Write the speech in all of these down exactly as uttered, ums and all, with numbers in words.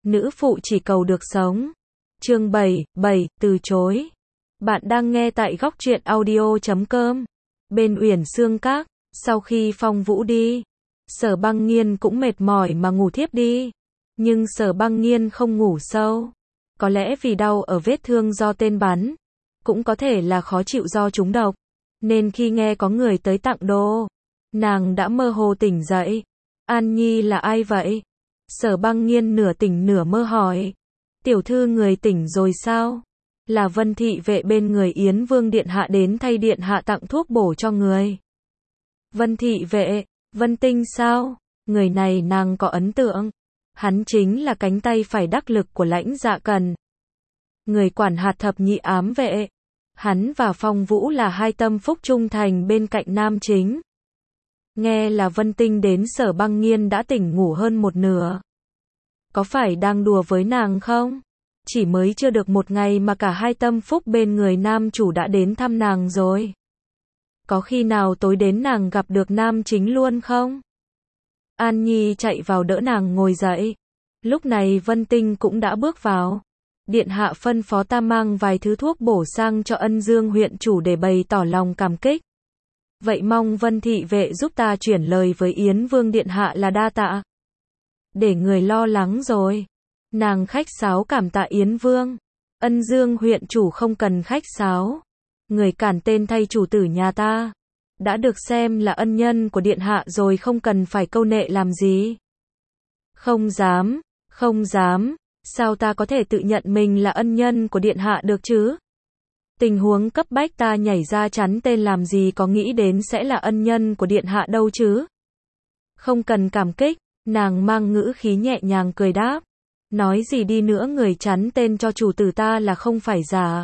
nữ phụ chỉ cầu được sống. Chương bảy, bảy, từ chối. Bạn đang nghe tại góc truyện audio chấm com. Bên Uyển Sương Các, sau khi Phong Vũ đi, Sở Băng Nghiên cũng mệt mỏi mà ngủ thiếp đi. Nhưng Sở Băng Nghiên không ngủ sâu. Có lẽ vì đau ở vết thương do tên bắn, cũng có thể là khó chịu do trúng độc. Nên khi nghe có người tới tặng đồ, nàng đã mơ hồ tỉnh dậy. An Nhi là ai vậy? Sở Băng Nghiên nửa tỉnh nửa mơ hỏi. Tiểu thư người tỉnh rồi sao? Là Vân thị vệ bên người Yến Vương điện hạ đến thay điện hạ tặng thuốc bổ cho người. Vân thị vệ, Vân Tinh sao? Người này nàng có ấn tượng. Hắn chính là cánh tay phải đắc lực của Lãnh Dạ Cần, người quản hạt thập nhị ám vệ. Hắn và Phong Vũ là hai tâm phúc trung thành bên cạnh nam chính. Nghe là Vân Tinh đến, Sở Băng Nghiên đã tỉnh ngủ hơn một nửa. Có phải đang đùa với nàng không? Chỉ mới chưa được một ngày mà cả hai tâm phúc bên người nam chủ đã đến thăm nàng rồi. Có khi nào tối đến nàng gặp được nam chính luôn không? An Nhi chạy vào đỡ nàng ngồi dậy. Lúc này Vân Tinh cũng đã bước vào. Điện hạ phân phó ta mang vài thứ thuốc bổ sang cho Ân Dương huyện chủ để bày tỏ lòng cảm kích. Vậy mong Vân thị vệ giúp ta chuyển lời với Yến Vương điện hạ là đa tạ. Để người lo lắng rồi. Nàng khách sáo cảm tạ Yến Vương. Ân Dương huyện chủ không cần khách sáo. Người cản tên thay chủ tử nhà ta đã được xem là ân nhân của điện hạ rồi, không cần phải câu nệ làm gì. Không dám, không dám. Sao ta có thể tự nhận mình là ân nhân của điện hạ được chứ? Tình huống cấp bách ta nhảy ra chắn tên làm gì có nghĩ đến sẽ là ân nhân của điện hạ đâu chứ? Không cần cảm kích, nàng mang ngữ khí nhẹ nhàng cười đáp. Nói gì đi nữa người chắn tên cho chủ tử ta là không phải giả.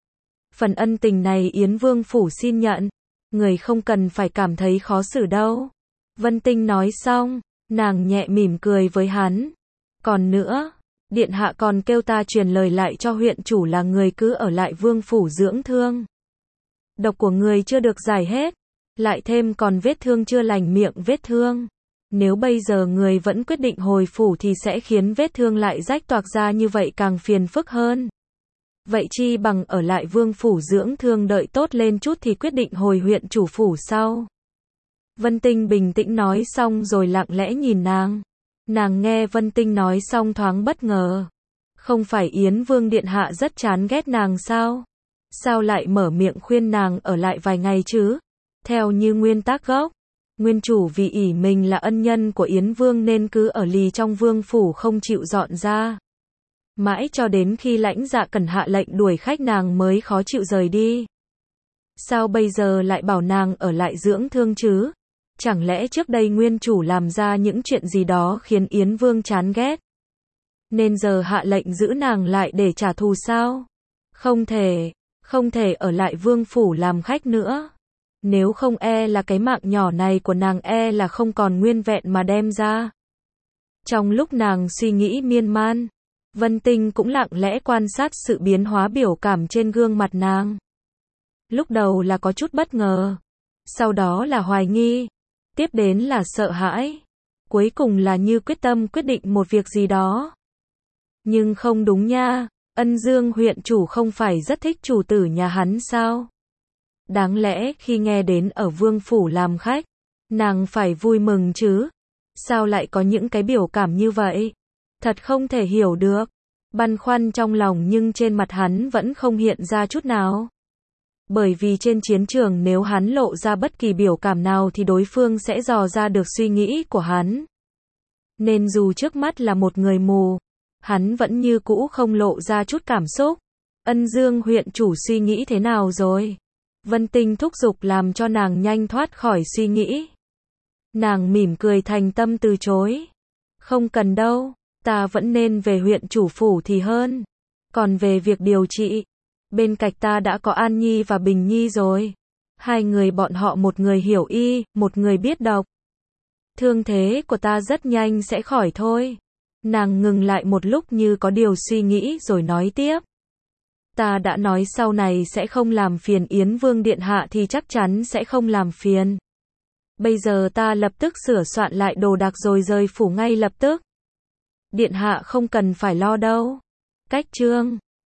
Phần ân tình này Yến Vương phủ xin nhận, người không cần phải cảm thấy khó xử đâu. Vân Tinh nói xong, nàng nhẹ mỉm cười với hắn. Còn nữa, điện hạ còn kêu ta truyền lời lại cho huyện chủ là người cứ ở lại vương phủ dưỡng thương. Độc của người chưa được giải hết, lại thêm còn vết thương chưa lành miệng vết thương. Nếu bây giờ người vẫn quyết định hồi phủ thì sẽ khiến vết thương lại rách toạc ra như vậy càng phiền phức hơn. Vậy chi bằng ở lại vương phủ dưỡng thương, đợi tốt lên chút thì quyết định hồi huyện chủ phủ sau. Vân Tinh bình tĩnh nói xong rồi lặng lẽ nhìn nàng. Nàng nghe Vân Tinh nói xong thoáng bất ngờ. Không phải Yến Vương điện hạ rất chán ghét nàng sao? Sao lại mở miệng khuyên nàng ở lại vài ngày chứ? Theo như nguyên tắc gốc, nguyên chủ vì ỷ mình là ân nhân của Yến Vương nên cứ ở lì trong vương phủ không chịu dọn ra. Mãi cho đến khi Lãnh Dạ Cần hạ lệnh đuổi khách nàng mới khó chịu rời đi. Sao bây giờ lại bảo nàng ở lại dưỡng thương chứ? Chẳng lẽ trước đây nguyên chủ làm ra những chuyện gì đó khiến Yến Vương chán ghét, nên giờ hạ lệnh giữ nàng lại để trả thù sao? Không thể, không thể ở lại vương phủ làm khách nữa. Nếu không e là cái mạng nhỏ này của nàng e là không còn nguyên vẹn mà đem ra. Trong lúc nàng suy nghĩ miên man, Vân Tinh cũng lặng lẽ quan sát sự biến hóa biểu cảm trên gương mặt nàng. Lúc đầu là có chút bất ngờ, sau đó là hoài nghi, tiếp đến là sợ hãi, cuối cùng là như quyết tâm quyết định một việc gì đó. Nhưng không đúng nha, Ân Dương huyện chủ không phải rất thích chủ tử nhà hắn sao? Đáng lẽ khi nghe đến ở vương phủ làm khách, nàng phải vui mừng chứ? Sao lại có những cái biểu cảm như vậy? Thật không thể hiểu được. Băn khoăn trong lòng nhưng trên mặt hắn vẫn không hiện ra chút nào. Bởi vì trên chiến trường nếu hắn lộ ra bất kỳ biểu cảm nào thì đối phương sẽ dò ra được suy nghĩ của hắn. Nên dù trước mắt là một người mù, hắn vẫn như cũ không lộ ra chút cảm xúc. Ân Dương huyện chủ suy nghĩ thế nào rồi? Vân Tinh thúc giục làm cho nàng nhanh thoát khỏi suy nghĩ. Nàng mỉm cười thành tâm từ chối. Không cần đâu, ta vẫn nên về huyện chủ phủ thì hơn. Còn về việc điều trị, bên cạnh ta đã có An Nhi và Bình Nhi rồi. Hai người bọn họ một người hiểu y, một người biết đọc. Thương thế của ta rất nhanh sẽ khỏi thôi. Nàng ngừng lại một lúc như có điều suy nghĩ rồi nói tiếp. Ta đã nói sau này sẽ không làm phiền Yến Vương điện hạ thì chắc chắn sẽ không làm phiền. Bây giờ ta lập tức sửa soạn lại đồ đạc rồi rời phủ ngay lập tức. Điện hạ không cần phải lo đâu. Cách chương